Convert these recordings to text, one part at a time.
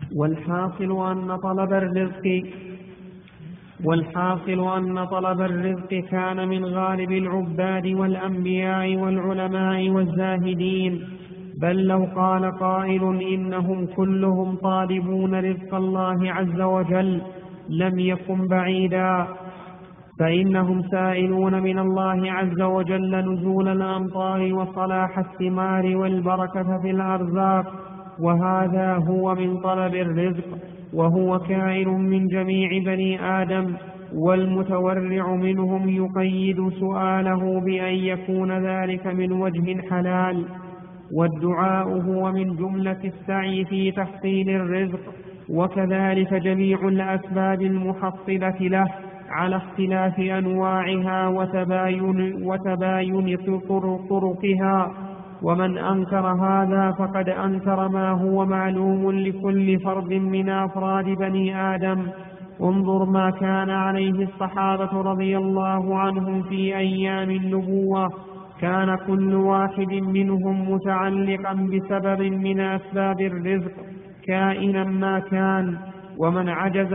والحاصل أن طلب الرزق كان من غالب العباد والأنبياء والعلماء والزاهدين، بل لو قال قائل إنهم كلهم طالبون رزق الله عز وجل لم يكن بعيدا، فإنهم سائلون من الله عز وجل نزول الأمطار وصلاح الثمار والبركة في الأرزاق، وهذا هو من طلب الرزق، وهو كائن من جميع بني آدم، والمتورع منهم يقيد سؤاله بأن يكون ذلك من وجه حلال، والدعاء هو من جملة السعي في تحصيل الرزق، وكذلك جميع الأسباب المحصلة له على اختلاف أنواعها وتباين طرقها. ومن أنكر هذا فقد أنكر ما هو معلوم لكل فرد من أفراد بني آدم. انظر ما كان عليه الصحابة رضي الله عنهم في أيام النبوة، كان كل واحد منهم متعلقا بسبب من أسباب الرزق كائنا ما كان، ومن عجز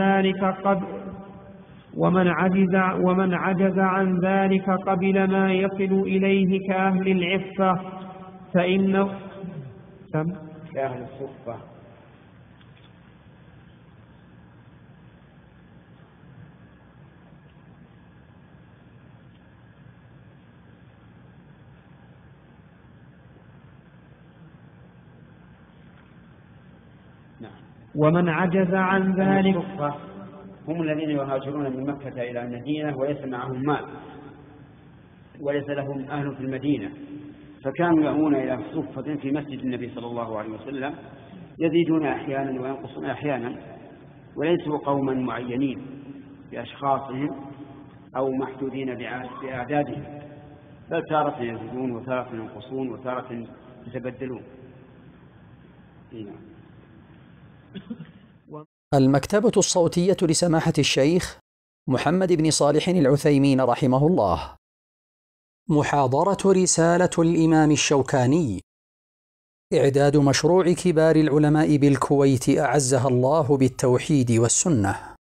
عن ذلك قبل ما يصل إليه كأهل العفة، فإنه كأهل الصفة. ومن عجز عن ذلك هم الذين يهاجرون من مكة إلى المدينة وليس معهم مال وليس لهم أهل في المدينة، فكانوا يأوون إلى صفة في مسجد النبي صلى الله عليه وسلم، يزيدون أحيانا وينقصون أحيانا، وليسوا قوما معينين بأشخاصهم أو محدودين بأعدادهم، بل تارة يزيدون وتارة ينقصون وتارة يتبدلون. المكتبة الصوتية لسماحة الشيخ محمد بن صالح العثيمين رحمه الله. محاضرة رسالة الإمام الشوكاني. إعداد مشروع كبار العلماء بالكويت أعزها الله بالتوحيد والسنة.